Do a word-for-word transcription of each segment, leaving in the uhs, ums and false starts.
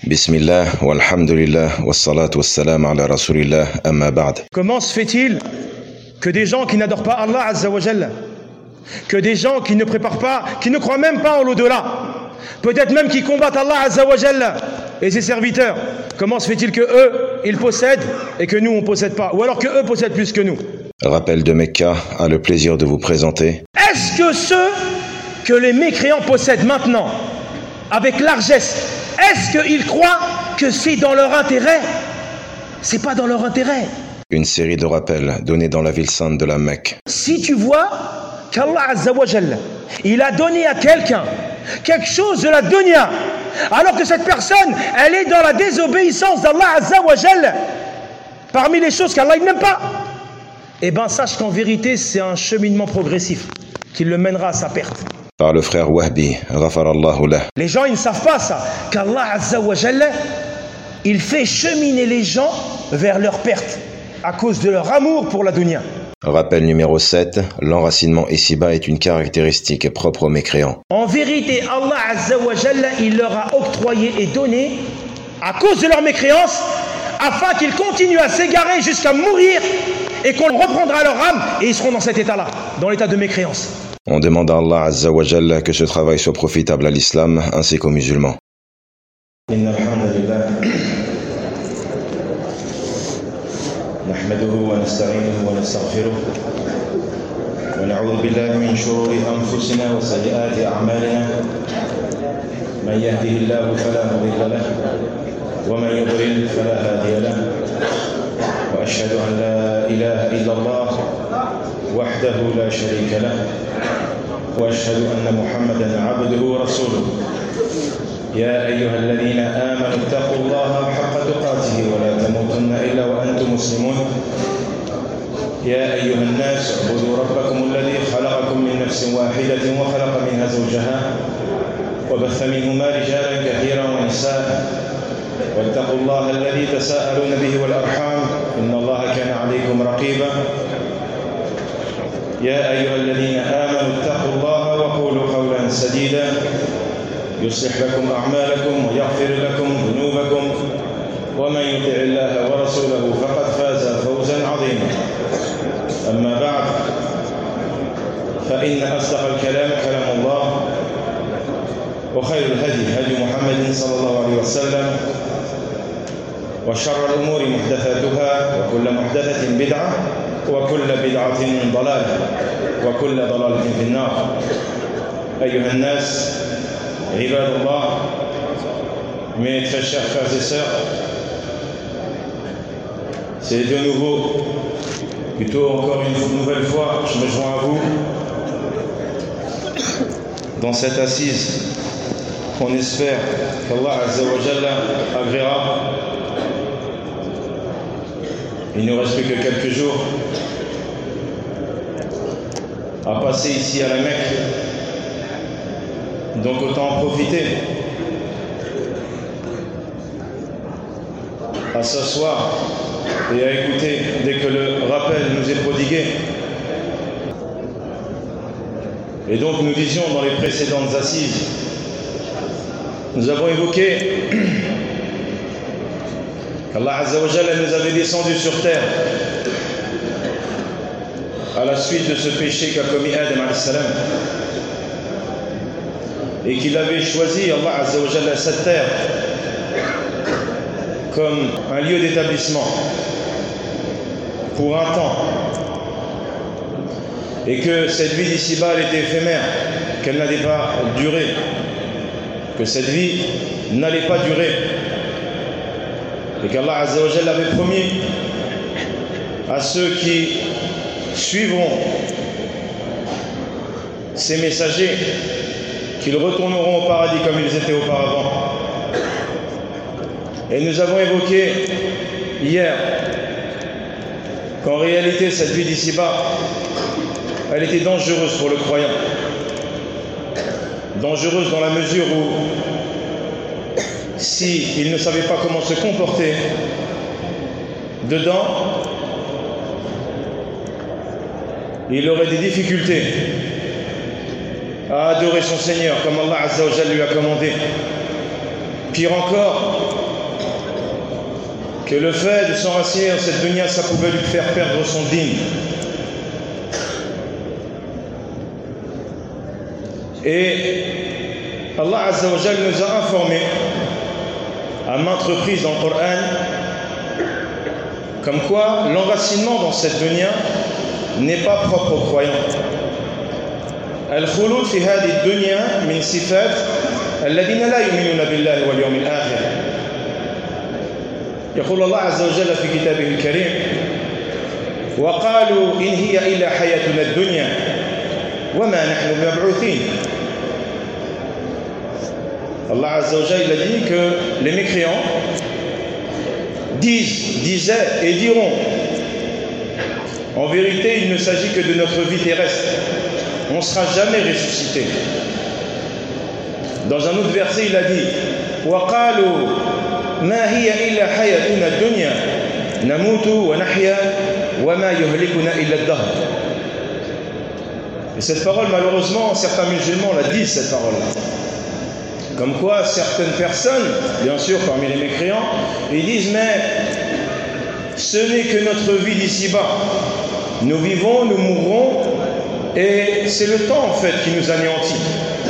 Bismillah, walhamdulillah, wassalatu wassalam ala rasulillah, amma ba'd. Comment se fait-il que des gens qui n'adorent pas Allah Azza wa Jalla, que des gens qui ne préparent pas, qui ne croient même pas en l'au-delà, peut-être même qui combattent Allah Azza wa Jalla et ses serviteurs, comment se fait-il que eux, ils possèdent et que nous, on ne possède pas, ou alors que eux possèdent plus que nous? Rappel de Mecca a le plaisir de vous présenter. Est-ce que ceux que les mécréants possèdent maintenant, avec largesse, est-ce qu'ils croient que c'est dans leur intérêt? C'est pas dans leur intérêt. Une série de rappels donnés dans la ville sainte de la Mecque. Si tu vois qu'Allah Azza wa Jalla, il a donné à quelqu'un quelque chose de la dunya, alors que cette personne, elle est dans la désobéissance d'Allah Azza wa Jalla, parmi les choses qu'Allah n'aime pas, eh bien sache qu'en vérité c'est un cheminement progressif qui le mènera à sa perte. Par le frère Wahbi, ghafarallahu lah. Les gens ils ne savent pas ça, qu'Allah Azza wa Jalla, il fait cheminer les gens vers leur perte à cause de leur amour pour la dunya. Rappel numéro sept, l'enracinement ici-bas est une caractéristique propre aux mécréants. En vérité, Allah Azza wa Jalla, il leur a octroyé et donné, à cause de leur mécréance, afin qu'ils continuent à s'égarer jusqu'à mourir et qu'on reprendra leur âme et ils seront dans cet état-là, dans l'état de mécréance. On demande à Allah Azza wa Jalla que ce travail soit profitable à l'islam ainsi qu'aux musulmans. نحمده ونستعينه ونستغفره ونعوذ بالله من شرور أنفسنا وسيئات أعمالنا من يهده الله فلا مضل له ومن يضلل فلا هادي له وأشهد أن لا إله إلا الله وحده لا شريك له وأشهد أن محمدا عبده ورسوله يا أيها الذين آمنوا اتقوا الله حق تقاته ولا تموتن إلا وأنتم مسلمون يا أيها الناس اعبدوا ربكم الذي خلقكم من نفس واحدة وخلق منها زوجها وبث منهما رجالا كثيرا ونساء واتقوا الله الذي تساءلون به والأرحام إن الله كان عليكم رقيبا يا أيها الذين آمنوا اتقوا الله وقولوا قولا سديدا يصلح لكم أعمالكم ويغفر لكم ذنوبكم ومن يطع الله ورسوله فقد فاز فوزا عظيما أما بعد فإن أصدق الكلام كلام الله وخير الهدي هدي محمد صلى الله عليه وسلم وشر الأمور محدثاتها وكل محدثة بدعة وكل بدعة ضلالة وكل ضلالة في النار أيها الناس عباد الله, mes très chers frères et sœurs, c'est de nouveau, plutôt encore une nouvelle fois, je me joins à vous dans cette assise qu'on espère qu'Allah Azza wa Jalla agréera. Il ne nous reste plus que quelques jours à passer ici à la Mecque. Donc autant en profiter à s'asseoir et à écouter dès que le rappel nous est prodigué. Et donc nous disions dans les précédentes assises, nous avons évoqué qu'Allah Azza wa Jalla nous avait descendu sur terre à la suite de ce péché qu'a commis Adam alayhi salam, et qu'il avait choisi, Allah Azza wa Jalla, cette terre comme un lieu d'établissement pour un temps, et que cette vie d'ici-bas elle était éphémère, qu'elle n'allait pas durer, que cette vie n'allait pas durer, et qu'Allah Azza wa Jalla avait promis à ceux qui suivront ces messagers qu'ils retourneront au paradis comme ils étaient auparavant. Et nous avons évoqué hier qu'en réalité cette vie d'ici-bas, elle était dangereuse pour le croyant. Dangereuse dans la mesure où, si il ne savait pas comment se comporter dedans, il aurait des difficultés à adorer son Seigneur comme Allah Azza wa Jalla lui a commandé. Pire encore, que le fait de s'enraciner dans cette dunya, ça pouvait lui faire perdre son dîn. Et Allah Azza wa Jal nous a informé à maintes reprises dans le Coran comme quoi l'enracinement dans cette dunya n'est pas propre aux croyants. Al-khulud fi hadi dunya min sifat alladhina la yu'minuna billahi wal yawmil akhir. يقول الله عز وجل في كتابه الكريم وقالوا إن هي إلا حياتنا الدنيا وما نحن بمبعوثين. Allah Azza wa Jalla a dit que les mécréants disent, disaient et diront en vérité il ne s'agit que de notre vie terrestre, on ne sera jamais ressuscité. Dans un autre verset il a dit وَقَالُوا مَا هِيَ إِلَّا حَيَاتُنَا الدُّنْيَا نَمُوتُ وَنَحْيَا وَمَا يُهْلِكُنَا إِلَّا الدَّهْرُ. Et cette parole malheureusement certains musulmans la disent cette parole. Comme quoi certaines personnes, bien sûr parmi les mécréants, ils disent mais ce n'est que notre vie d'ici-bas. Nous vivons, nous mourrons et c'est le temps en fait qui nous anéantit.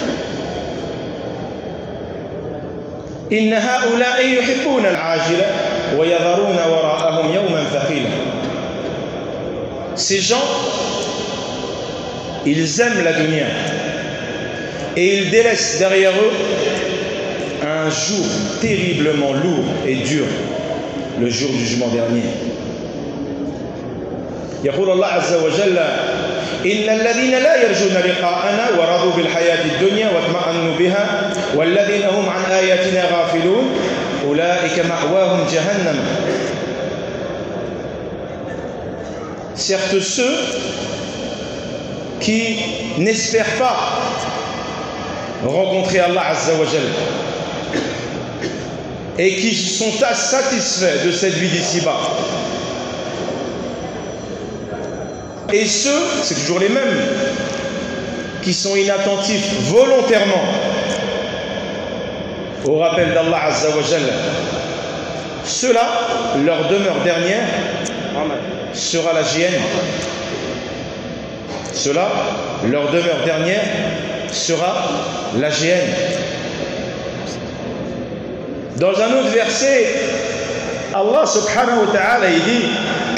إن هؤلاء يحبون العاجلة ويذرون وراءهم يوما ثقيلا. Ces gens, ils aiment la dunya et ils délaissent derrière eux un jour terriblement lourd et dur, le jour du jugement dernier. يقول الله عز وجل إن الذين لا يرجون لقاءنا ورضوا بالحياة الدنيا واطمأنوا بها والذين هم عن آياتنا غافلون أولئك مأواهم جهنم. Certes ceux qui n'espèrent pas rencontrer Allah Azza wa Jal et qui sont satisfaits de cette vie d'ici-bas. Et ceux, c'est toujours les mêmes, qui sont inattentifs volontairement au rappel d'Allah Azza wa Jal, ceux-là, leur demeure dernière sera la géhenne. Ceux-là, leur demeure dernière sera la géhenne. Dans un autre verset, Allah subhanahu wa ta'ala il dit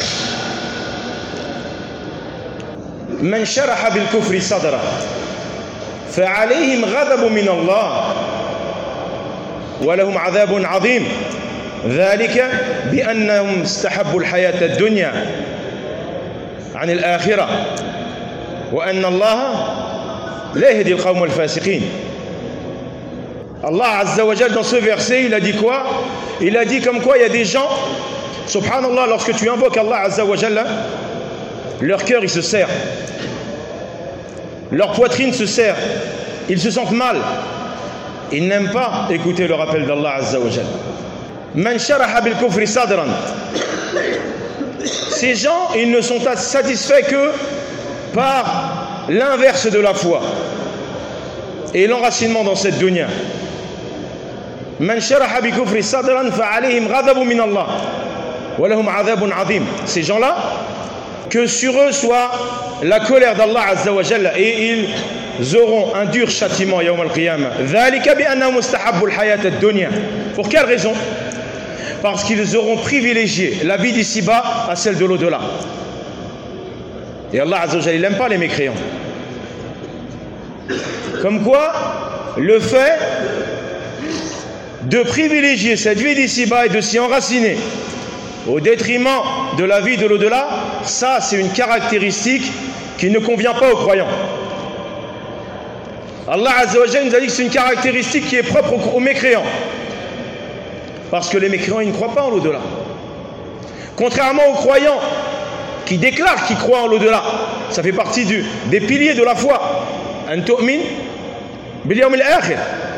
من شرح بالكفر صدره فعليهم غضب من الله ولهم عذاب عظيم ذلك بأنهم استحبوا الحياة الدنيا عن الآخرة وأن الله لا يهدي القوم الفاسقين. Allah Azza wa Jal dans ce verset il a dit quoi? Il a dit comme quoi il y a des gens, subhanallah, lorsque tu invoques Allah Azza wa Jal, leur cœur il se serre, leur poitrine se serre, ils se sentent mal, ils n'aiment pas écouter le rappel d'Allah Azza wa Jal. Man sharaha bil kufri sadran. Ces gens ils ne sont satisfaits que par l'inverse de la foi et l'enracinement dans cette dunya. Man sharaha bi kufri sadran fa alayhim ghadabun min Allah wa lahum adhabun azim. Ces gens-là, que sur eux soit la colère d'Allah Azza wa Jalla et ils auront un dur châtiment yawm al-qiyamah. Dhalika bi annahum istahabbu al-hayat ad-dunya. Pour quelle raison? Parce qu'ils auront privilégié la vie d'ici-bas à celle de l'au-delà. Et Allah Azza wa Jalla il n'aime pas les mécréants. Comme quoi, le fait de privilégier cette vie d'ici-bas et de s'y enraciner au détriment de la vie de l'au-delà, ça c'est une caractéristique qui ne convient pas aux croyants. Allah Azza wa Jalla nous a dit que c'est une caractéristique qui est propre aux mécréants. Parce que les mécréants ils ne croient pas en l'au-delà. Contrairement aux croyants qui déclarent qu'ils croient en l'au-delà, ça fait partie du, des piliers de la foi. An tu'min bil yawm al-akhir.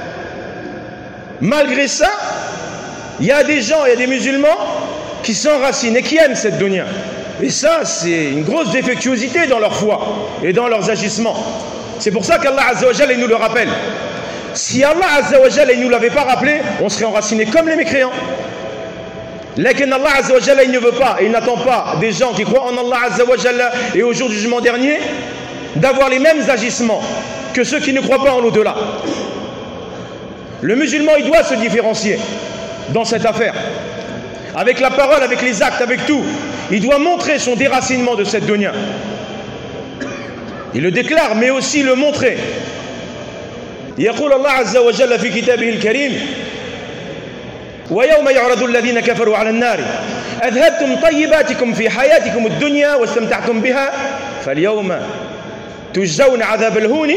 Malgré ça, il y a des gens, il y a des musulmans qui s'enracinent et qui aiment cette dunya. Et ça, c'est une grosse défectuosité dans leur foi et dans leurs agissements. C'est pour ça qu'Allah Azza wa Jalla nous le rappelle. Si Allah Azza wa Jalla ne nous l'avait pas rappelé, on serait enraciné comme les mécréants. Lakin Allah Azza wa Jalla, il ne veut pas et il n'attend pas des gens qui croient en Allah Azza wa Jalla et au jour du jugement dernier d'avoir les mêmes agissements que ceux qui ne croient pas en l'au-delà. Le musulman, il doit se différencier dans cette affaire. Avec la parole, avec les actes, avec tout. Il doit montrer son déracinement de cette dunya. Il le déclare, mais aussi le montrer. يقول الله عز وجل في كتابه الكريم ويوم يعرض الذين كفروا على النار أذهبتم طيباتكم في حياتكم الدنيا واستمتعتم بها فاليوم تجزون عذاب الهون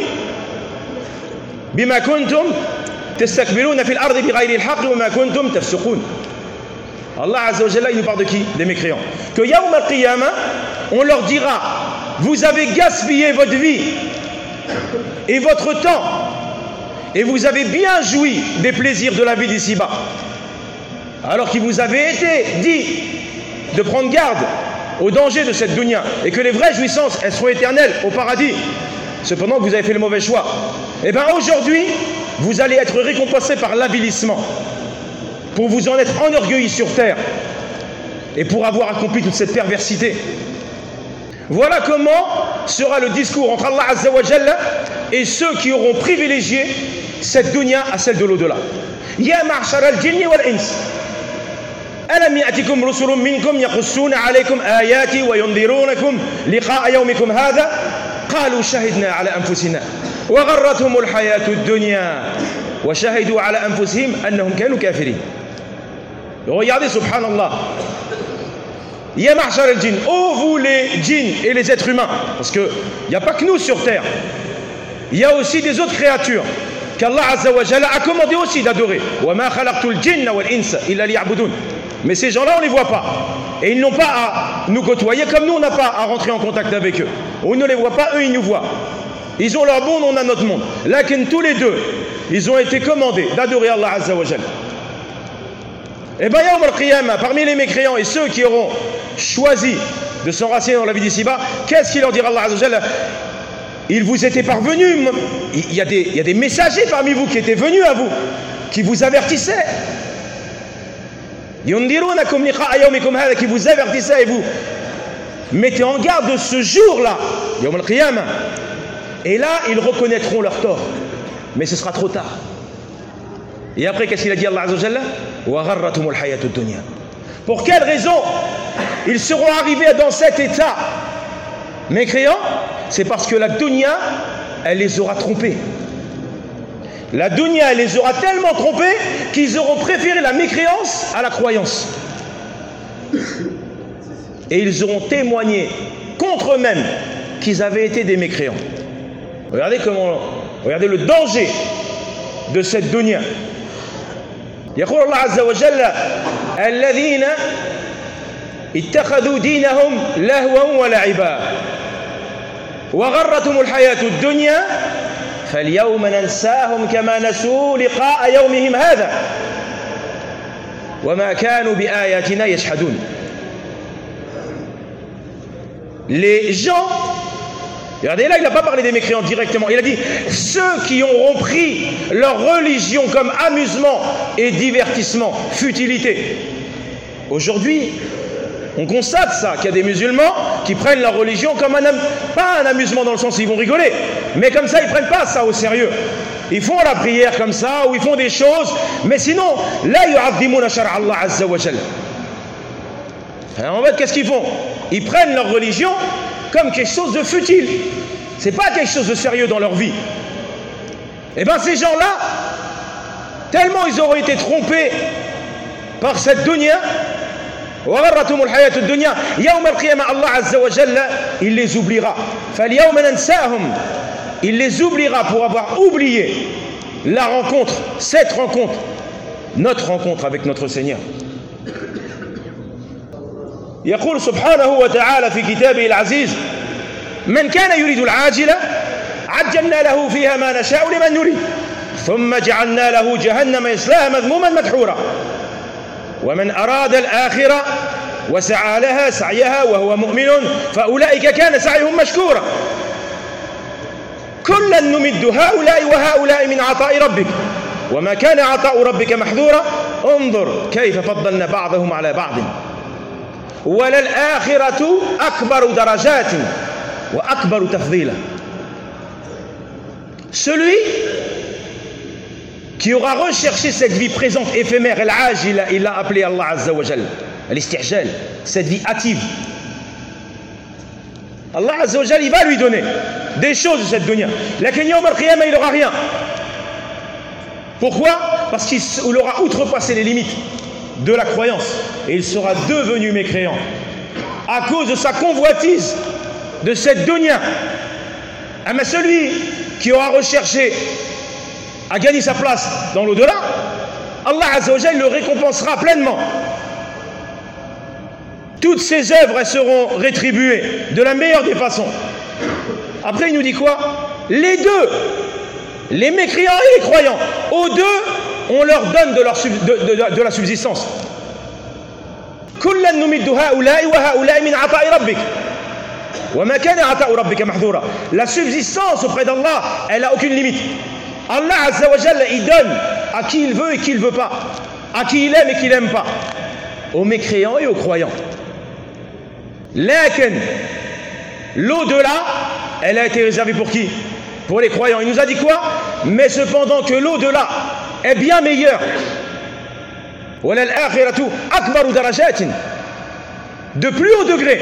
بما كنتم تستكبرون في الأرض بغير الحق وما كنتم تفسقون. Allah Azza wa Jalla, il nous parle de qui? Des mécréants. Que Yawm al-Qiyamah, on leur dira, vous avez gaspillé votre vie et votre temps et vous avez bien joui des plaisirs de la vie d'ici-bas. Alors qu'il vous avait été dit de prendre garde au danger de cette dunya et que les vraies jouissances, elles seront éternelles au paradis. Cependant, vous avez fait le mauvais choix. Et bien aujourd'hui, vous allez être récompensé par l'avilissement pour vous en être enorgueilli sur terre et pour avoir accompli toute cette perversité. Voilà comment sera le discours entre Allah Azza wa Jalla et ceux qui auront privilégié cette dunya à celle de l'au-delà. Ya ma'shar al-jinni wal-ins alam ya'tikum rusulun minkum yaqussuna alaykum ayati wa yunzirunakum liqa'a yawmikum hadha qalu shahidna ala anfusina wa gharratuhum al-hayatu ad-dunya wa shahidu ala anfusihim annahum kanu kafirin. Regardez, subhanallah. Ya ma'shar al-jinn, ô vous les djinns et les êtres humains, parce qu'il n'y a pas que nous sur terre, il y a aussi des autres créatures qu'Allah Azza wa Jalla a commandé aussi d'adorer. Wa ma khalaqtul jinna wal insa illa liya'budun. Mais ces gens-là, on ne les voit pas. Et ils n'ont pas à nous côtoyer comme nous, on n'a pas à rentrer en contact avec eux. On ne les voit pas, eux, ils nous voient. Ils ont leur monde, on a notre monde. Lakin tous les deux, ils ont été commandés d'adorer Allah Azza wa Jalla. Et bien, Yawm al-Qiyamah, parmi les mécréants et ceux qui auront choisi de s'enraciner dans la vie d'ici-bas, qu'est-ce qu'il leur dira Allah Azza wa Jalla? Il vous était parvenu, il y, a des, il y a des messagers parmi vous qui étaient venus à vous, qui vous avertissaient. Qui vous avertissaient et vous mettez en garde de ce jour-là, Yawm al-Qiyamah. Et là, ils reconnaîtront leur tort. Mais ce sera trop tard. Et après, qu'est-ce qu'il a dit Allah Azza wa Jalla? Wa gharratumul hayatud dunya. Pour quelle raison ils seront arrivés dans cet état mécréants? C'est parce que la dunya, elle les aura trompés. La dunya, elle les aura tellement trompés qu'ils auront préféré la mécréance à la croyance. Et ils auront témoigné contre eux-mêmes qu'ils avaient été des mécréants. Regardez comment, regardez le danger de cette dunya. يقول الله عز وجل الذين اتخذوا دينهم لهوا ولعبا وغرتهم الحياة الدنيا فاليوم ننساهم كما نسوا لقاء يومهم هذا وما كانوا بآياتنا يجحدون. Les gens, regardez là, il n'a pas parlé des mécréants directement, il a dit ceux qui auront pris leur religion comme amusement et divertissement, futilité. Aujourd'hui, on constate ça, qu'il y a des musulmans qui prennent leur religion comme un, pas un amusement dans le sens où ils vont rigoler, mais comme ça ils ne prennent pas ça au sérieux. Ils font la prière comme ça, ou ils font des choses, mais sinon, la yu'azzimuna shar'a Allah Azza wa Jalla. En fait, qu'est-ce qu'ils font? Ils prennent leur religion comme quelque chose de futile. C'est pas quelque chose de sérieux dans leur vie. Et bien ces gens-là, tellement ils auront été trompés par cette dunya, وغرتهم الحياة الدنيا يوم القيامة Allah Azza wa Jalla il les oubliera. فاليوم ننساهم, il les oubliera pour avoir oublié la rencontre, cette rencontre, notre rencontre avec notre Seigneur. يقول سبحانه وتعالى في كتابه العزيز من كان يريد العاجلة عجلنا له فيها ما نشاء لمن نريد ثم جعلنا له جهنم يصلاها مذموما مدحورا ومن أراد الآخرة وسعى لها سعيها وهو مؤمن فأولئك كان سعيهم مشكورا. كلا نمد هؤلاء وهؤلاء من عطاء ربك وما كان عطاء ربك محذورا انظر كيف فضلنا بعضهم على بعض وللآخرة أكبر درجات وأكبر تفضيلا. Celui qui aura recherché cette vie présente éphémère, l'âge, il l'a appelé Allah Azza wa Jal, l'istihjal, cette vie hâtive. Allah Azza wa Jal, il va lui donner des choses de cette dunya. Lakin yawm al-qiyamah, il n'aura rien. Pourquoi? Parce qu'il aura outrepassé les limites de la croyance et il sera devenu mécréant à cause de sa convoitise de cette dunya. Ah, mais celui qui aura recherché à gagner sa place dans l'au-delà, Allah Azza wa Jal le récompensera pleinement. Toutes ses œuvres, elles seront rétribuées de la meilleure des façons. Après il nous dit quoi? Les deux, les mécréants et les croyants, aux deux on leur donne de, leur, de, de, de la subsistance. La subsistance auprès d'Allah, elle n'a aucune limite. Allah Azza wa Jalla, il donne à qui il veut et qui il ne veut pas, à qui il aime et qui il n'aime pas, aux mécréants et aux croyants. Lakin, l'au-delà, elle a été réservée pour qui? Pour les croyants. Il nous a dit quoi? Mais cependant que l'au-delà est bien meilleur. De plus haut degré,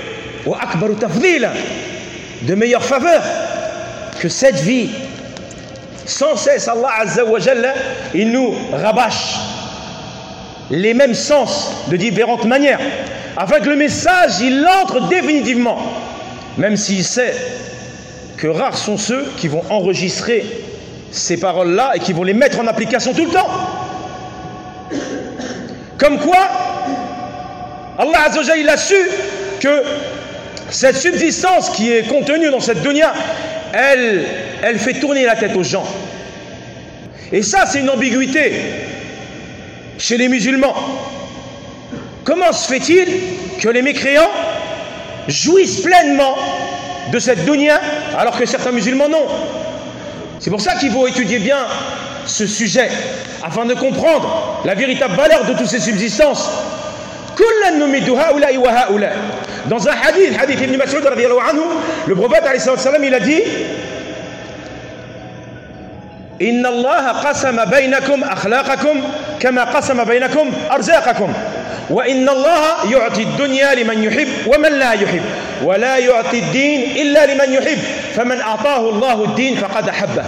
de meilleure faveur que cette vie. Sans cesse, Allah Azza wa Jalla, il nous rabâche les mêmes sens de différentes manières, afin que le message, il entre définitivement, même s'il sait que rares sont ceux qui vont enregistrer ces paroles-là et qui vont les mettre en application tout le temps. Comme quoi, Allah Azza wa Jalla, il a su que cette subsistance qui est contenue dans cette dunya, elle, elle fait tourner la tête aux gens. Et ça, c'est une ambiguïté chez les musulmans. Comment se fait-il que les mécréants jouissent pleinement de cette dunya alors que certains musulmans non? C'est pour ça qu'il faut étudier bien ce sujet afin de comprendre la véritable valeur de toutes ces subsistances. Dans un hadith, hadith Ibn Mas'ud radiyallahu anhu, le prophète alayhi salam, il a dit: Inna Allah qasama baynakum akhlaqakum kama qasama baynakum arzaqakum wa inna Allah yu'ti ad-dunya liman yuhib wa man la yuhib wa la yu'ti ad-din illa liman yuhib faman a'tahu Allahu ad-din faqad ahabba.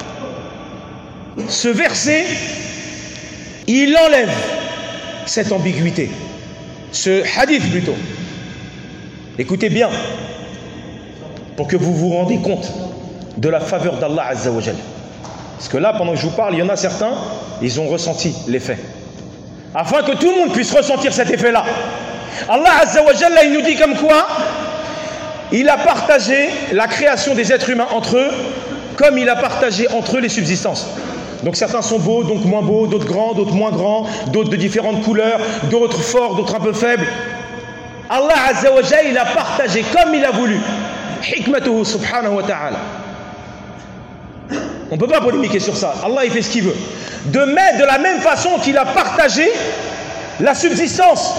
Ce verset, il enlève cette ambiguïté. Ce hadith plutôt. Écoutez bien, pour que vous vous rendiez compte de la faveur d'Allah Azza wa Jal. Parce que là, pendant que je vous parle, il y en a certains, ils ont ressenti l'effet. Afin que tout le monde puisse ressentir cet effet-là. Allah Azza wa Jal, il nous dit comme quoi il a partagé la création des êtres humains entre eux, comme il a partagé entre eux les subsistances. Donc certains sont beaux, donc moins beaux, d'autres grands, d'autres moins grands, d'autres de différentes couleurs, d'autres forts, d'autres un peu faibles. Allah Azza wa Jalla, il a partagé comme il a voulu. Hikmatuhu subhanahu wa ta'ala. On ne peut pas polémiquer sur ça. Allah, il fait ce qu'il veut. De même, de la même façon qu'il a partagé la subsistance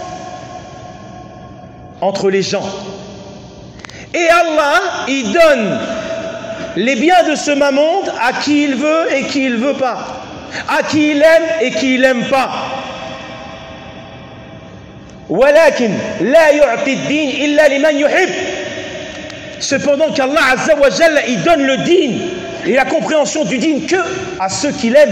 entre les gens. Et Allah, il donne les biens de ce monde à qui il veut et qui il ne veut pas, à qui il aime et qui il n'aime pas. Cependant qu'Allah Azza wa Jalla, il donne le din et la compréhension du din que à ceux qui l'aiment.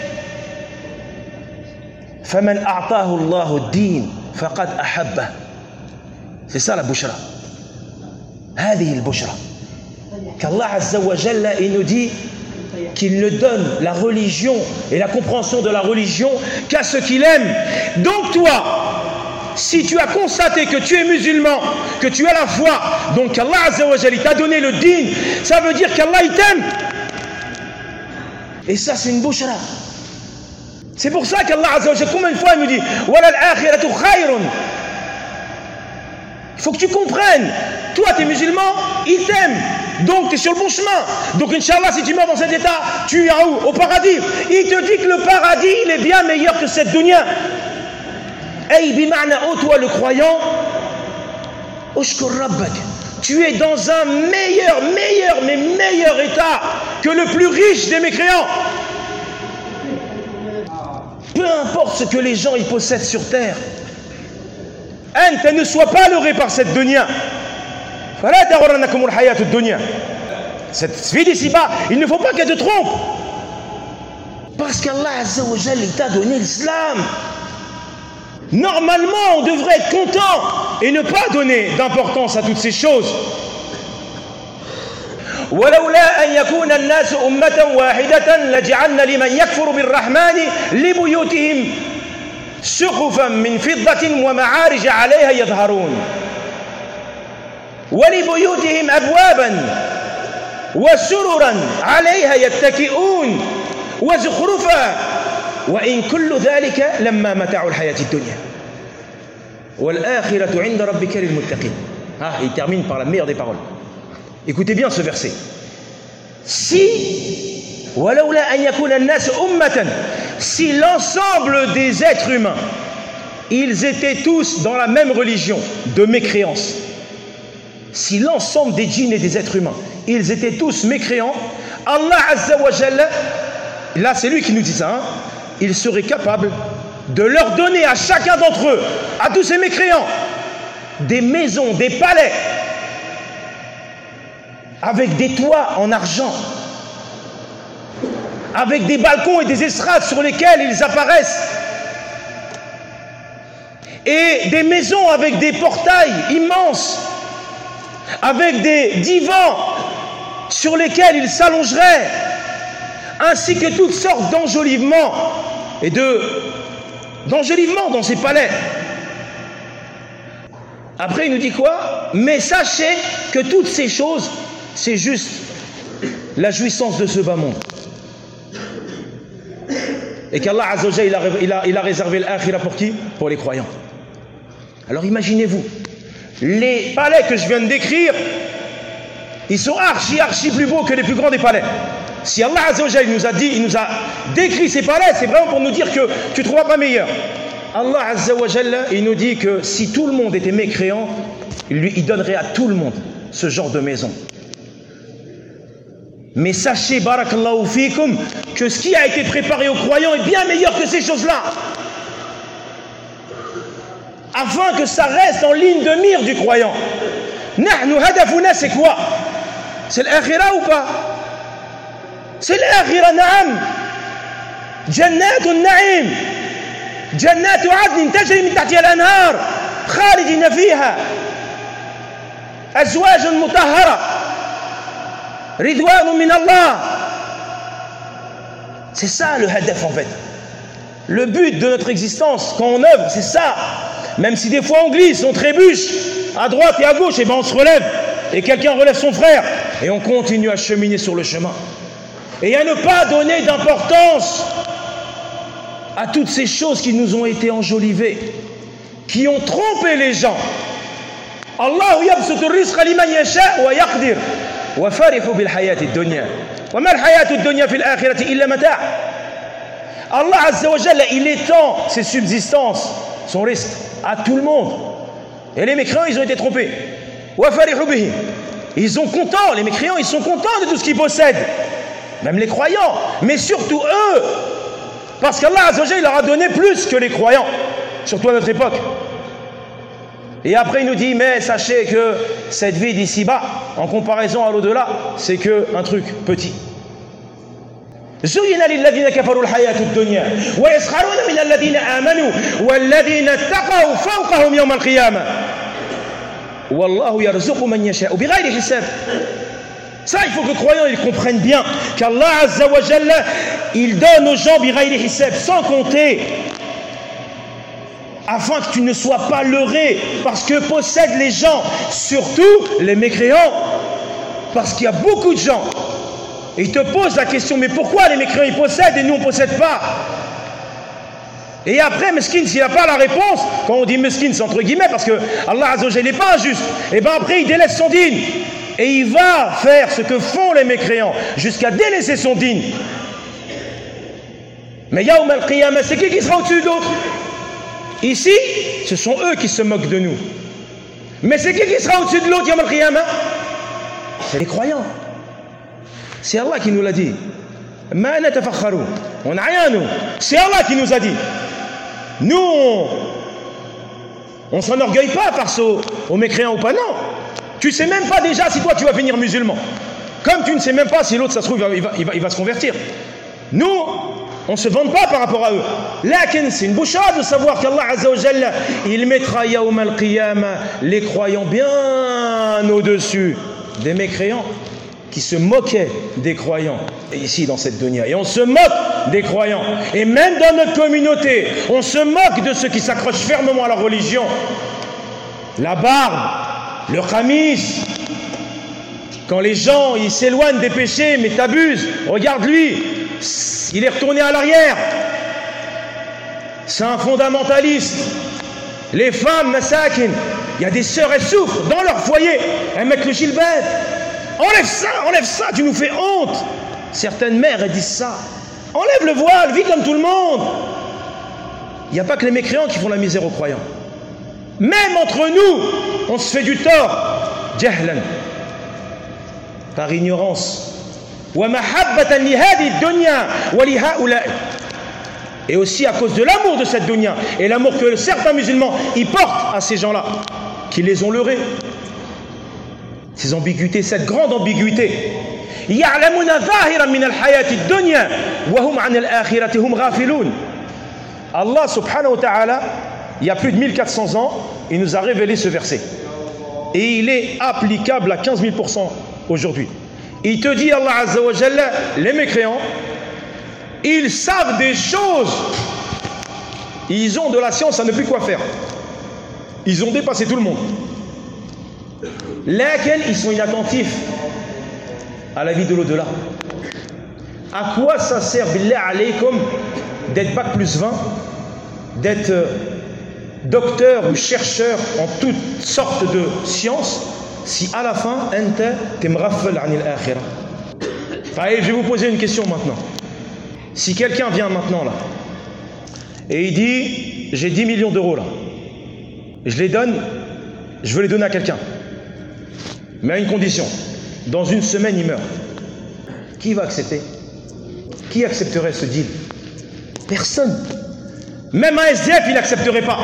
فَمَنْ أَعْطَاهُ اللَّهُ الدِّينَ فَقَدْ أَحَبَّهُ. C'est ça la bushra. هذه البشرى. Qu'Allah Azza wa Jalla, il nous dit qu'il ne donne la religion et la compréhension de la religion qu'à ceux qu'il aime. Donc toi, si tu as constaté que tu es musulman, que tu as la foi, donc Allah Azza wa Jalla t'a donné le din, ça veut dire qu'Allah il t'aime. Et ça c'est une bushra. C'est pour ça qu'Allah Azza wa Jalla, combien de fois il nous dit wala al-akhiratu khayrun. Il faut que tu comprennes. Toi, tu es musulman, il t'aime. donc tu es sur le bon chemin. Donc Inch'Allah, si tu meurs dans cet état, tu iras où? Au paradis. Il te dit que le paradis, il est bien meilleur que cette dunya. Hey, bima'na, oh toi le croyant, ushkur rabbak, tu es dans un meilleur, meilleur, mais meilleur état que le plus riche des mécréants. Peu importe ce que les gens y possèdent sur terre, anta ne sois pas leurré par cette dunya. Fala taghurrannakum al-hayatu ad-dunya. Cette vie d'ici-bas, il ne faut pas qu'elle te trompe. Parce qu'Allah Azza wa Jalla, il t'a donné l'islam. Normalement, on devrait être content et ne pas donner d'importance à toutes ces choses. ولولا أن يكون الناس أمة واحدة لجعلنا لمن يكفر بالرحمن لبيوتهم سقفا من فضة ومعارج عليها يظهرون ولبيوتهم أبوابا وسررا عليها يتكئون وزخرفا وإن كل ذلك لما متاع الحياة الدنيا والآخرة عند ربك للمتقين. Ah, il termine par la meilleure des paroles. Écoutez bien ce verset. Si ولولا أن يكون الناس أمة, si l'ensemble des êtres humains, ils étaient tous dans la même religion de mécréance, si l'ensemble des djinns et des êtres humains, ils étaient tous mécréants, Allah Azza wa Jalla, là c'est lui qui nous dit ça, hein, il serait capable de leur donner à chacun d'entre eux, à tous ces mécréants, des maisons, des palais, avec des toits en argent, avec des balcons et des estrades sur lesquels ils apparaissent, et des maisons avec des portails immenses, avec des divans sur lesquels ils s'allongeraient, ainsi que toutes sortes d'enjolivements et de d'enjolivements dans ces palais. Après il nous dit quoi? Mais sachez que toutes ces choses, c'est juste la jouissance de ce bas monde. Et qu'Allah Azza wa Jalla, il a, il a, il a réservé l'akhira pour qui? Pour les croyants. Alors imaginez-vous, les palais que je viens de décrire, ils sont archi, archi plus beaux que les plus grands des palais. Si Allah Azza wa Jalla nous a dit, il nous a décrit ces palais, c'est vraiment pour nous dire que tu ne trouveras pas meilleur. Allah Azza wa Jalla, il nous dit que si tout le monde était mécréant, lui, il donnerait à tout le monde ce genre de maison. Mais sachez, barakallahu fikum, que ce qui a été préparé aux croyants est bien meilleur que ces choses-là. Afin que ça reste en ligne de mire du croyant. Nahnu hadafuna, c'est quoi? C'est l'akhira ou pas? C'est l'akhira, na'am. Jannatun na'im. Jannatu adnin tajri min tahtiha al-anhar. Khalidina fiha. Azwajun mutahhara. Ridwanu min Allah. C'est ça le hadaf en fait. Le but de notre existence, quand on œuvre, c'est ça. Même si des fois on glisse, on trébuche à droite et à gauche, et ben on se relève. Et quelqu'un relève son frère. Et on continue à cheminer sur le chemin. Et à ne pas donner d'importance à toutes ces choses qui nous ont été enjolivées, qui ont trompé les gens. Allahu yabsutu rizqa liman yasha wa yaqdir. وفرحوا بالحياة الدنيا وما الحياة الدنيا في الآخرة إلا متاع. Allah Azza wa Jalla, il étend ses subsistances, son risque, à tout le monde. Et les mécréants, ils ont été trompés. وفرحوا به. Ils sont contents, les mécréants, ils sont contents de tout ce qu'ils possèdent. Même les croyants, mais surtout eux. Parce qu'Allah Azza wa Jalla, il leur a donné plus que les croyants, surtout à notre époque. Et après il nous dit, mais sachez que cette vie d'ici-bas, en comparaison à l'au-delà, c'est que un truc petit. زين للذين كفروا الحياة الدنيا ويسخرون من الذين آمنوا والذين اتقوا فوقهم يوم القيامة والله يرزق من يشاء بغير حساب. Ça, il faut que les croyants ils comprennent bien qu'Allah Azza wa Jalla, il donne aux gens بغير حساب, sans compter, afin que tu ne sois pas leurré parce que possèdent les gens, surtout les mécréants, parce qu'il y a beaucoup de gens, et ils te posent la question, mais pourquoi les mécréants ils possèdent et nous on ne possède pas? Et après, meskin, s'il n'a pas la réponse, quand on dit meskin, c'est entre guillemets, parce que Allah Azza wa Jalla n'est pas injuste, et bien après il délaisse son dîne, Et il va faire ce que font les mécréants jusqu'à délaisser son dîn. Mais Yawm al-Qiyamah, c'est qui qui sera au-dessus de l'autre? Ici, ce sont eux qui se moquent de nous. Mais c'est qui qui sera au-dessus de l'autre Yawm al-Qiyamah? C'est les croyants. C'est Allah qui nous l'a dit. On n'a rien, nous. C'est Allah qui nous a dit. Nous, on ne s'enorgueille pas face aux, aux mécréants ou pas, non. Tu ne sais même pas déjà si toi tu vas finir musulman. Comme tu ne sais même pas si l'autre, ça se trouve, il va, il va, il va se convertir. Nous, on ne se vante pas par rapport à eux. Lakin, c'est une bouchade de savoir qu'Allah Azza wa Jalla, il mettra Yawm al-Qiyamah les croyants bien au-dessus des mécréants qui se moquaient des croyants ici dans cette dunya. Et on se moque des croyants. Et même dans notre communauté, on se moque de ceux qui s'accrochent fermement à leur religion. La barbe, le khamis. Quand les gens ils s'éloignent des péchés, mais t'abuses, regarde lui, il est retourné à l'arrière. C'est un fondamentaliste. Les femmes, masakin, il y a des sœurs, elles souffrent dans leur foyer, elles mettent le gilbab. Enlève ça, enlève ça, tu nous fais honte. Certaines mères, elles disent ça. Enlève le voile, vis comme tout le monde. Il n'y a pas que les mécréants qui font la misère aux croyants. Même entre nous, on se fait du tort. Jahlan. Par ignorance. Et aussi à cause de l'amour de cette dunya. Et l'amour que certains musulmans y portent à ces gens-là, qui les ont leurrés. Ces ambiguïtés, cette grande ambiguïté. Allah subhanahu wa ta'ala, il y a plus de mille quatre cents ans, il nous a révélé ce verset. Et il est applicable à quinze mille pour cent aujourd'hui. Il te dit, Allah Azza wa Jalla, les mécréants, ils savent des choses. Ils ont de la science à ne plus quoi faire. Ils ont dépassé tout le monde. Laquelle ils sont inattentifs à la vie de l'au-delà. À quoi ça sert, billah alaykum, d'être bac plus vingt, d'être euh, docteur ou chercheur en toutes sortes de sciences, si à la fin, anta timraffal anil akhirah. Allez, je vais vous poser une question maintenant. Si quelqu'un vient maintenant là, et il dit, j'ai dix millions d'euros là, je les donne, je veux les donner à quelqu'un. Mais à une condition, dans une semaine il meurt. Qui va accepter? Qui accepterait ce deal? Personne. Même un S D F il n'accepterait pas.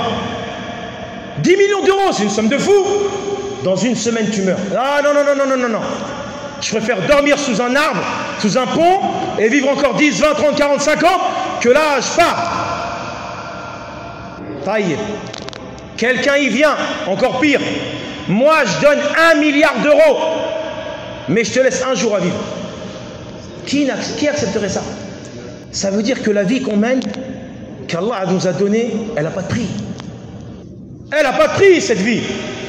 dix millions d'euros, c'est une somme de fou. Dans une semaine tu meurs. Ah non, non, non, non, non, non, non. Je préfère dormir sous un arbre, sous un pont, et vivre encore dix, vingt, trente, quarante-cinq ans, que là je pars. Taille. Quelqu'un y vient, encore pire. Moi, je donne un milliard d'euros, mais je te laisse un jour à vivre. Qui, qui accepterait ça? Ça veut dire que la vie qu'on mène, qu'Allah nous a donnée, elle n'a pas de prix. Elle n'a pas de prix, cette vie.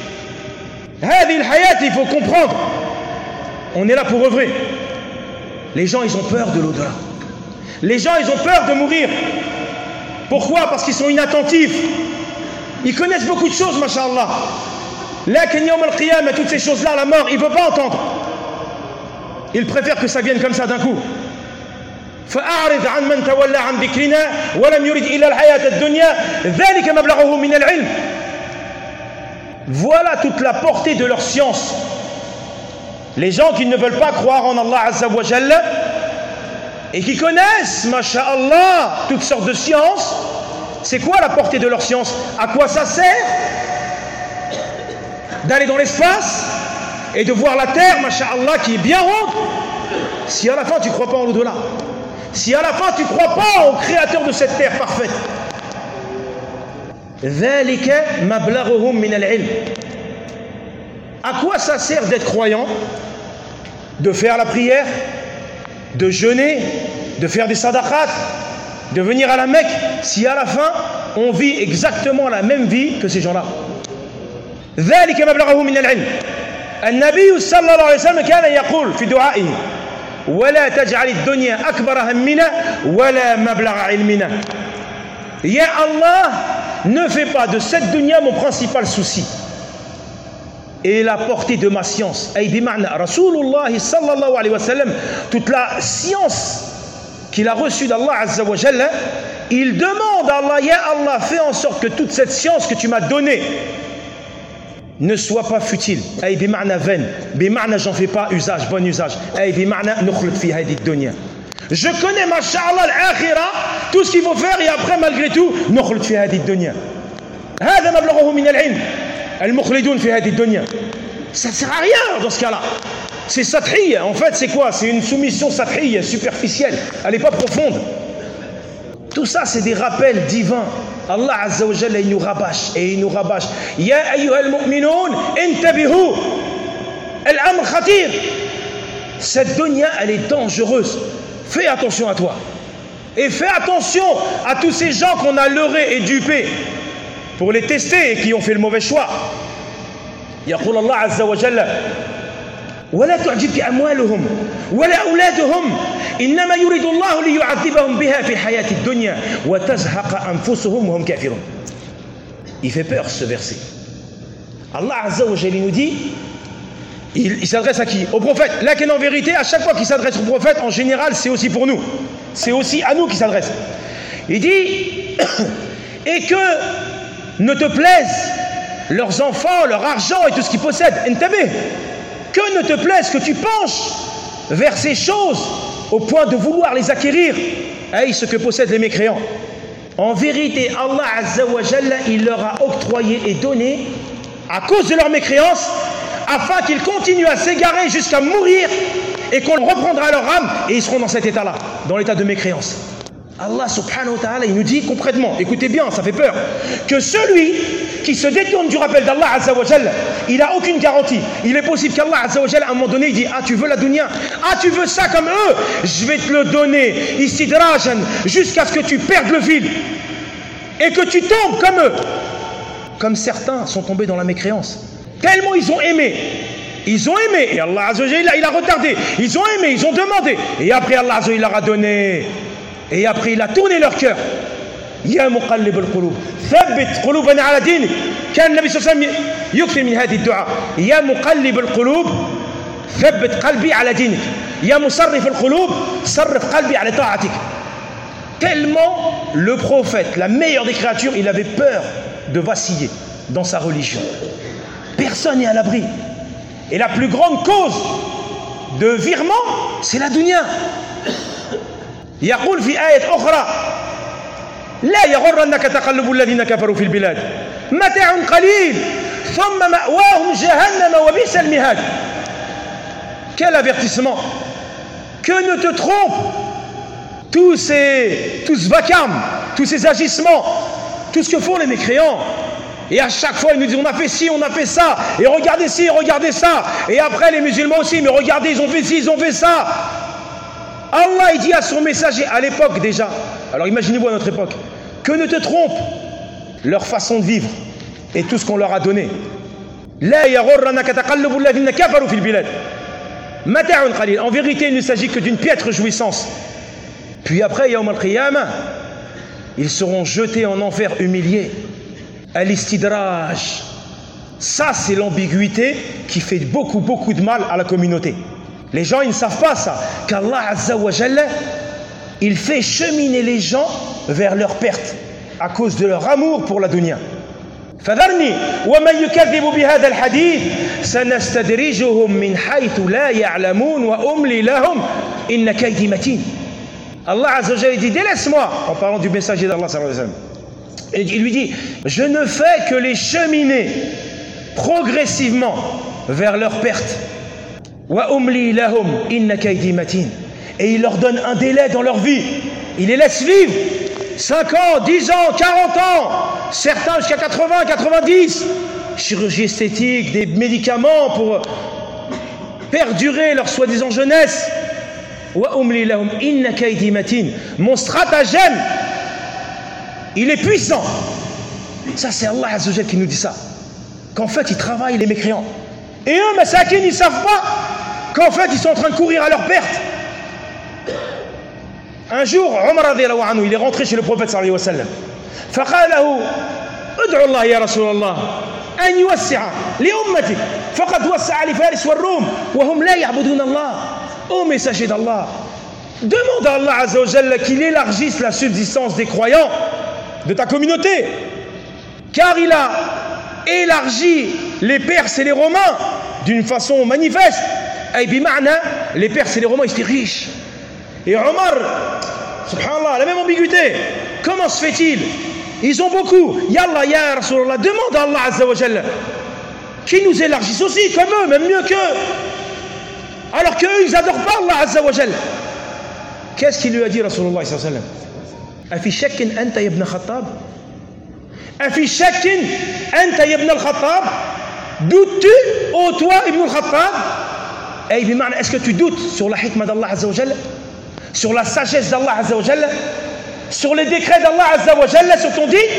Hadi al-hayat, il faut comprendre. On est là pour œuvrer. Les gens, ils ont peur de l'au-delà. Les gens, ils ont peur de mourir. Pourquoi? Parce qu'ils sont inattentifs. Ils connaissent beaucoup de choses, masha'Allah. Là, Yawm al-Qiyamah, toutes ces choses-là, la mort, il ne veut pas entendre. Il préfère que ça vienne comme ça d'un coup. فأعرض عن من تولى عن ذكرنا ولم يرد إلا الحياة الدنيا ذلك مبلغه من العلم. Voilà toute la portée de leur science. Les gens qui ne veulent pas croire en Allah Azza wa Jalla et qui connaissent, masha'Allah, toutes sortes de sciences, c'est quoi la portée de leur science? À quoi ça sert d'aller dans l'espace et de voir la terre, masha'Allah, qui est bien ronde, si à la fin tu ne crois pas en l'au-delà, si à la fin tu ne crois pas au créateur de cette terre parfaite. À quoi ça sert d'être croyant, de faire la prière, de jeûner, de faire des sadaqat, de venir à la Mecque, si à la fin on vit exactement la même vie que ces gens-là? ذلك مبلغه من العلم. النبي صلى الله عليه وسلم كان يقول في دعائه ولا تجعل الدنيا أكبر همنا ولا مبلغ علمنا. Ya Allah, ne fais pas de cette dunya mon principal souci. et la portée de ma science. Ay bima'na Rasulullah sallallahu alayhi wa sallam, toute la science qu'il a reçue d'Allah Azza wa Jalla, il demande à Allah, ya Allah, fais en sorte que toute cette science que tu m'as donnée ne soit pas futile. Ay bima'na vaine, bima'na j'en fais pas usage, bon usage. Ay bima'na nukhlut fi hadi dunya. Je connais, masha'Allah, l'akhira, tout ce qu'il faut faire, et après, malgré tout, nukhlut fi hadi dunya. هذا مبلغه من العلم المخلدون في هذه الدنيا. Ça ne sert à rien dans ce cas-là. C'est sathiyya. En fait, c'est quoi? C'est une soumission sathiyya, superficielle. Elle n'est pas profonde. Tout ça, c'est des rappels divins. Allah Azza wa Jalla, il nous rabâche et il nous rabâche. Ya ayyuhal mu'minoun, intabihu. Al-amr khatir. Cette dunya, elle est dangereuse. Fais attention à toi. Et fais attention à tous ces gens qu'on a leurrés et dupés pour les tester et qui ont fait le mauvais choix. يقول الله عز وجل ولا تعجبك أموالهم ولا أولادهم إنما يريد الله ليعذبهم بها في الحياة الدنيا وتزهق أنفسهم وهم كافرون. Il fait peur ce verset. Allah Azza wa Jalla nous dit, il, il s'adresse à qui? Au prophète. Là qu'en vérité, à chaque fois qu'il s'adresse au prophète, en général, c'est aussi pour nous. C'est aussi à nous qu'il s'adresse. Il dit et que ne te plaisent leurs enfants, leur argent et tout ce qu'ils possèdent. Que ne te plaise que tu penches vers ces choses au point de vouloir les acquérir. Aïe, ce que possèdent les mécréants. En vérité, Allah Azza wa Jalla, il leur a octroyé et donné, à cause de leur mécréance, afin qu'ils continuent à s'égarer jusqu'à mourir et qu'on reprendra leur âme et ils seront dans cet état-là, dans l'état de mécréance. Allah subhanahu wa ta'ala, il nous dit concrètement, écoutez bien, ça fait peur, que celui qui se détourne du rappel d'Allah Azza wa Jalla, il n'a aucune garantie. Il est possible qu'Allah Azza wa Jalla, à un moment donné, il dit, ah tu veux la dunya, ah tu veux ça comme eux, je vais te le donner, istidrajan, jusqu'à ce que tu perdes le fil et que tu tombes comme eux. Comme certains sont tombés dans la mécréance. Tellement ils ont aimé. Ils ont aimé, et Allah Azza wa Jalla, il a retardé. Ils ont aimé, ils ont demandé. Et après Allah Azza wa Jalla, il leur a donné. Et après il a tourné leur cœur. Ya muqallib al-qulub, thabbit qulubana ala dinik. Kan Nabi sallallahu alayhi wa sallam yukthir min hadhihi ad-du'a. Ya muqallib al-qulub, thabbit qalbi ala dinik. Ya musarrif al-qulub, sarrif qalbi ala ta'atik. Tellement le prophète, la meilleure des créatures, il avait peur de vaciller dans sa religion. Personne n'est à l'abri. Et la plus grande cause de virement, c'est la dunya. يقول في آية أخرى لا يغرنك تقلب الذين كفروا في البلاد متاع قليل ثم مأواهم جهنم وبئس المهاد. Quel avertissement! Que ne te trompe tous ces tout ce vacarme, tous ces agissements, tout ce que font les mécréants. Et à chaque fois ils nous disent on a fait ci, on a fait ça, et regardez ci, regardez ça, et après les musulmans aussi, mais regardez ils ont fait ci, ils ont fait ça. Allah il dit à son messager à l'époque déjà, alors imaginez-vous à notre époque, que ne te trompe leur façon de vivre et tout ce qu'on leur a donné. En vérité il ne s'agit que d'une piètre jouissance. Puis après Yawm al-Qiyamah, ils seront jetés en enfer humiliés. Al-istidraj, ça c'est l'ambiguïté qui fait beaucoup beaucoup de mal à la communauté. Les gens, ils ne savent pas ça, qu'Allah Azza wa Jalla, il fait cheminer les gens vers leur perte à cause de leur amour pour la dunya. فذرني ومن يكذب بهذا الحديث سنستدرجهم من حيث لا يعلمون وأملي لهم إن كيدي متين. Allah Azza wa Jalla dit, délaisse-moi, en parlant du messager d'Allah sallallahu alayhi wa sallam. Et il lui dit, je ne fais que les cheminer progressivement vers leur perte. Et il leur donne un délai dans leur vie. Il les laisse vivre cinq ans, dix ans, quarante ans, certains jusqu'à quatre-vingts, quatre-vingt-dix. Chirurgie esthétique, des médicaments pour perdurer leur soi-disant jeunesse. Mon stratagème, il est puissant. Ça c'est Allah Azza wa Jalla qui nous dit ça. Qu'en fait ils travaillent les mécréants. Et eux, masakin, ils ne savent pas qu'en fait ils sont en train de courir à leur perte. Un jour, Omar radiyallahu anhu, il est rentré chez le prophète sallallahu alayhi wa sallam. فقال له ادعو الله يا رسول الله أن يوسع لأمتك فقد وسع لفارس والروم وهم لا يعبدون الله. Ô messager d'Allah, demande à Allah Azza wa Jalla qu'il élargisse la subsistance des croyants de ta communauté, car il a élargi les Perses et les Romains d'une façon manifeste. Et bima'na, les Perses et les Romains ils étaient riches. Et Omar, subhanallah, la même ambiguïté. Comment se fait-il? Ils ont beaucoup. Yallah, ya Rasulallah, demande à Allah Azza wa Jalla qu'ils nous élargissent aussi, comme eux, même mieux qu'eux. Alors qu'eux, ils n'adorent pas Allah Azza wa Jalla. Qu'est-ce qu'il lui a dit, Rasulallah sallallahu alayhi wa sallam? Afi shakkin anta ibn Khattab? Afi shakkin anta ibn al-Khattab? Doutes-tu, ô toi, ibn al-Khattab? Eh bien, est-ce que tu doutes sur la hikmah d'Allah Azza wa Jalla, sur la sagesse d'Allah Azza wa Jalla, sur les décrets d'Allah Azza wa Jalla, sur ton dîn?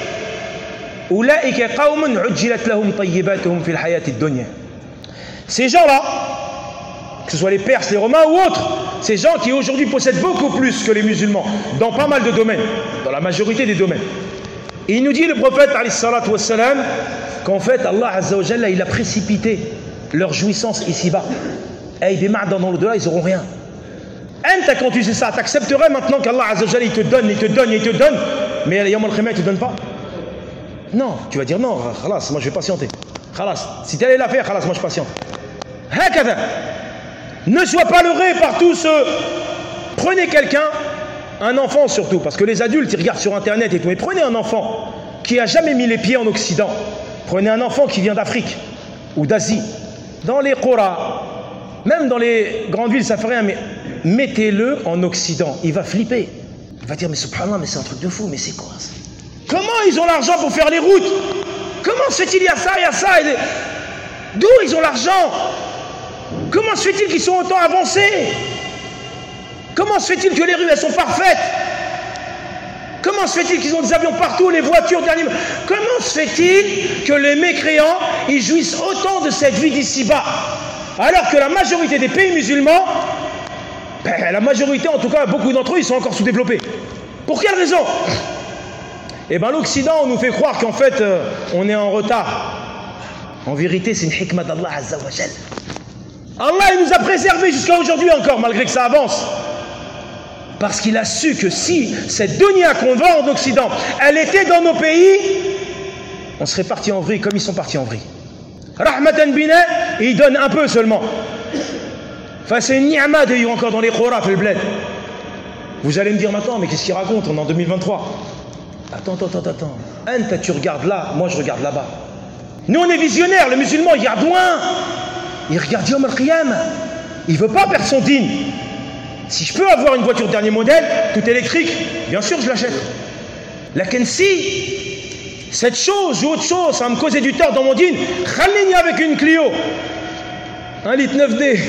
Ulaika qawmun ujjilat lahum tayyibatuhum fil hayati dunya. Ces gens-là, que ce soit les Perses, les Romains ou autres, ces gens qui aujourd'hui possèdent beaucoup plus que les musulmans dans pas mal de domaines, dans la majorité des domaines. Et il nous dit le prophète alayhi salatu wassalam qu'en fait Allah Azza wa Jalla il a précipité leur jouissance ici-bas. Et des marques dans l'au-delà, ils n'auront rien. Anta, quand tu sais ça, t'accepterais maintenant qu'Allah Azza wa Jalla il te donne, il te donne, il te donne, mais Yawm al-Qiyamah il te donne pas? Non, tu vas dire non, khalas, moi je vais patienter. Khalas, si tu allais la faire, khalas, moi je patiente. Hakada. Ne sois pas leurré par tous ceux. Prenez quelqu'un, un enfant surtout, parce que les adultes ils regardent sur internet et tout, mais prenez un enfant qui a jamais mis les pieds en Occident. Prenez un enfant qui vient d'Afrique ou d'Asie, dans les Qura, même dans les grandes villes, ça fait rien, mais mettez-le en Occident, il va flipper. Il va dire, mais subhanallah, mais c'est un truc de fou, mais c'est quoi ça? Comment ils ont l'argent pour faire les routes? Comment se fait-il, il y a ça, il y a ça? D'où ils ont l'argent? Comment se fait-il qu'ils sont autant avancés? Comment se fait-il que les rues, elles sont parfaites? Comment se fait-il qu'ils ont des avions partout, les voitures dernier? Comment se fait-il que les mécréants, ils jouissent autant de cette vie d'ici-bas? Alors que la majorité des pays musulmans, ben, la majorité, en tout cas, beaucoup d'entre eux, ils sont encore sous-développés. Pour quelle raison? Eh bien, l'Occident, on nous fait croire qu'en fait, euh, on est en retard. En vérité, c'est une hikmah d'Allah Azza wa Jal. Allah, il nous a préservés jusqu'à aujourd'hui encore, malgré que ça avance. Parce qu'il a su que si cette dunya qu'on vend en Occident, elle était dans nos pays, on serait parti en vrille comme ils sont partis en vrille. Rahmatan bina, il donne un peu seulement. Enfin, c'est une ni'ma de vivre encore dans les khuraf, le bled. Vous allez me dire maintenant, mais qu'est-ce qu'il raconte? On est en deux mille vingt-trois. Attends, attends, attends, attends. Anta, tu regardes là, moi je regarde là-bas. Nous, on est visionnaires, le musulman, il regarde loin. Il regarde Yawm al-Qiyamah. Il ne veut pas perdre son dîn. Si je peux avoir une voiture dernier modèle, tout électrique, bien sûr je l'achète. Lakin si cette chose ou autre chose, ça va me causer du tort dans mon dîn, khalini avec une Clio. un litre neuf D.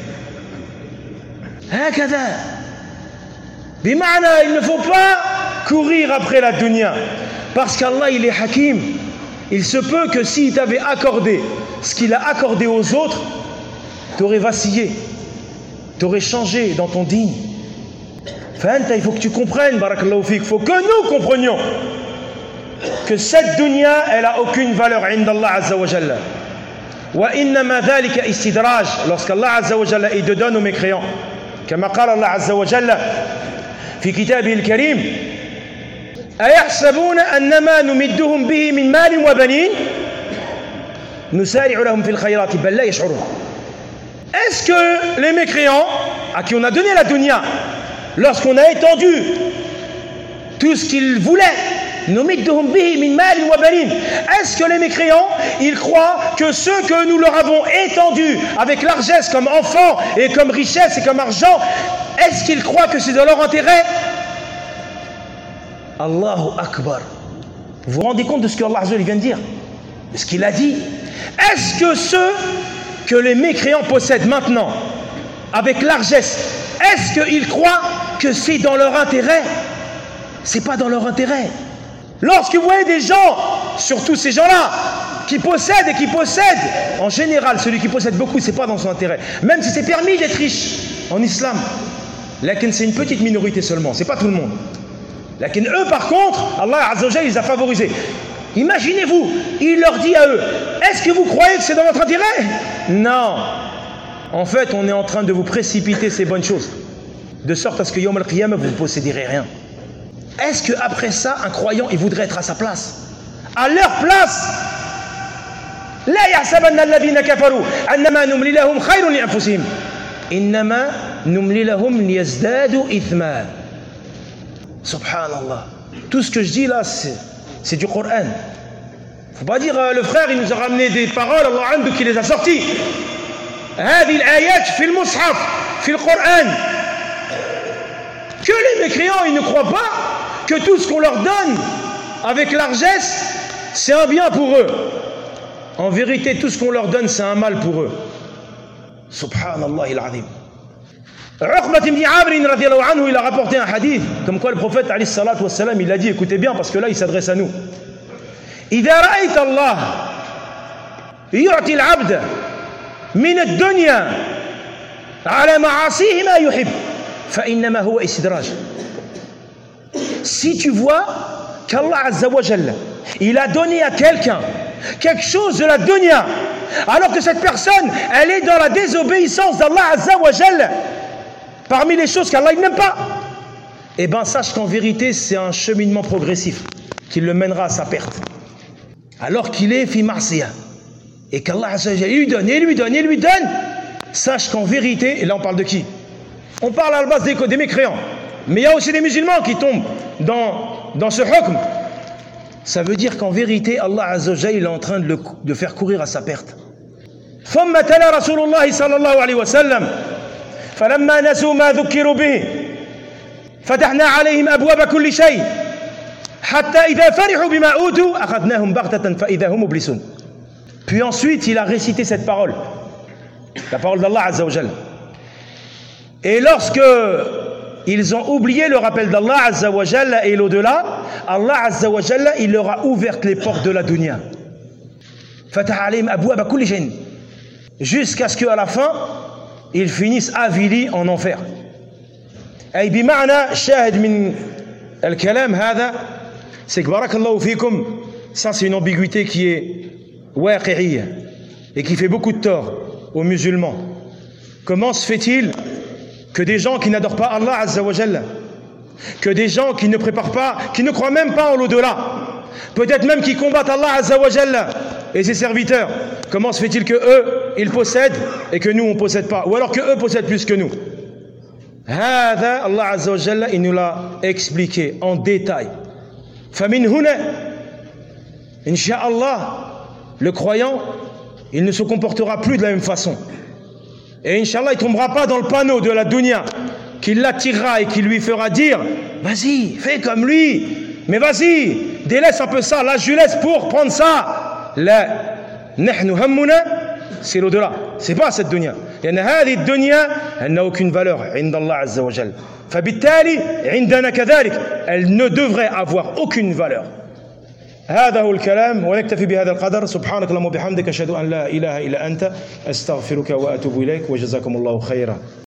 Hakada. Bima'na, il ne faut pas courir après la dunya. Parce qu'Allah, il est hakim. Il se peut que s'il t'avait accordé ce qu'il a accordé aux autres, tu aurais vacillé, tu aurais changé dans ton dîn. Il faut que tu comprennes, barakallahu fik, il faut que nous comprenions que cette dunya, elle n'a aucune valeur inda Allah Azza wa Jalla. Wa innama dhalika istidraj, lorsqu'Allah Azza wa Jalla il te donne aux mécréants. Kama qala Allah Azza wa Jalla fi kitabihi al-karim. أيحسبون أنما نمدهم به من مال وبنين نسارع لهم في الخيرات بل لا يشعرون. Est-ce que les mécréants à qui on a donné la dunya, lorsqu'on a étendu tout ce qu'ils voulaient, نمدهم به من مال وبنين, est-ce que les mécréants ils croient que ceux que nous leur avons étendus avec largesse comme enfants et comme richesse et comme argent, est-ce qu'ils croient que c'est de leur intérêt? Allahu Akbar. Vous vous rendez compte de ce que Allah Azza wa Jalla vient de dire? De ce qu'il a dit? Est-ce que ceux que les mécréants possèdent maintenant, avec largesse, est-ce qu'ils croient que c'est dans leur intérêt? C'est pas dans leur intérêt. Lorsque vous voyez des gens, surtout ces gens-là, qui possèdent et qui possèdent, en général, celui qui possède beaucoup, c'est pas dans son intérêt. Même si c'est permis d'être riche en islam. Lakin c'est une petite minorité seulement, c'est pas tout le monde. Lakin eux par contre, Allah Azza wa Jalla les a favorisés. Imaginez-vous, il leur dit à eux, est-ce que vous croyez que c'est dans votre intérêt? Non. En fait, on est en train de vous précipiter ces bonnes choses, de sorte à ce que Yawm al-Qiyamah, vous ne posséderez rien. Est-ce qu'après ça, un croyant, il voudrait être à sa place? À leur place? لا يحسبن الذين كفروا أنما نملي لهم خير لأنفسهم إنما نملي لهم ليزدادوا إثما. Subhanallah. Tout ce que je dis là, c'est du Coran. Faut pas dire euh, le frère il nous a ramené des paroles, Allah andu qui les a sorties. هذه الآيات في المصحف في القرآن. Que les mécréants ils ne croient pas que tout ce qu'on leur donne avec largesse c'est un bien pour eux. En vérité, tout ce qu'on leur donne, c'est un mal pour eux. Subhanallah il-azim. Uqbat ibn Amr radiyallahu anhu, il a rapporté un hadith, comme quoi le prophète alayhi salatu wassalam, il a dit, écoutez bien, parce que là, il s'adresse à nous. إذا رأيت الله يعطي العبد من الدنيا على معاصيه ما يحب فإنما هو استدراج. Si tu vois qu'Allah Azza wa Jalla, il a donné à quelqu'un quelque chose de la dunya, alors que cette personne, elle est dans la désobéissance d'Allah Azza wa Jalla, parmi les choses qu'Allah n'aime pas, eh bien sache qu'en vérité c'est un cheminement progressif qui le mènera à sa perte, alors qu'il est fi ma'siyah, et qu'Allah Azza wa Jalla lui donne, et lui donne, et lui donne, sache qu'en vérité, et là on parle de qui? On parle à la base des, des mécréants, mais il y a aussi des musulmans qui tombent dans, dans ce hukm. Ça veut dire qu'en vérité, Allah Azza wa Jalla, il est en train de, le, de faire courir à sa perte. ثم تلا رسول الله صلى الله عليه وسلم فلما نسوا ما ذكروا به فتحنا عليهم أبواب كل شيء حتى إذا فرحوا بما أوتوا أخذناهم بغتة فإذا هم مبلسون. Puis ensuite, il a récité cette parole, la parole d'Allah Azza wa Jalla. Et lorsque ils ont oublié le rappel d'Allah Azza wa Jalla et l'au-delà, Allah Azza wa Jalla, il leur a ouvert les portes de la dunya. Fatah alayhim abwaba kulli shay'in. Jusqu'à ce qu'à la fin, ils finissent avilis en enfer. أي بمعنى شاهد من الكلام هذا c'est que barakallahu fikum, ça c'est une ambiguïté qui est waqi'iyya et qui fait beaucoup de tort aux musulmans. Comment se fait-il que des gens qui n'adorent pas Allah Azza wa Jalla, que des gens qui ne préparent pas, qui ne croient même pas en l'au-delà, peut-être même qui combattent Allah Azza wa Jalla et ses serviteurs, comment se fait-il que eux, ils possèdent et que nous, on ne possède pas, ou alors que eux possèdent plus que nous? Hada, Allah Azza wa Jalla, il nous l'a expliqué en détail. Famin huna, Inch'Allah, le croyant, il ne se comportera plus de la même façon. Et Inch'Allah, il ne tombera pas dans le panneau de la dunya qui l'attirera et qui lui fera dire vas-y, fais comme lui, mais vas-y, délaisse un peu ça, là je laisse pour prendre ça. Là, nahnu hammuna, c'est l'au-delà, c'est pas cette dunya. لأن هذه الدنيا elle n'a aucune valeur عند الله عز وجل. فبالتالي عندنا كذلك, elle ne devrait avoir aucune valeur. هذا هو الكلام ونكتفي بهذا القدر. سبحانك اللهم وبحمدك أشهد أن لا إله إلا أنت أستغفرك وأتوب إليك وجزاكم الله خيرا.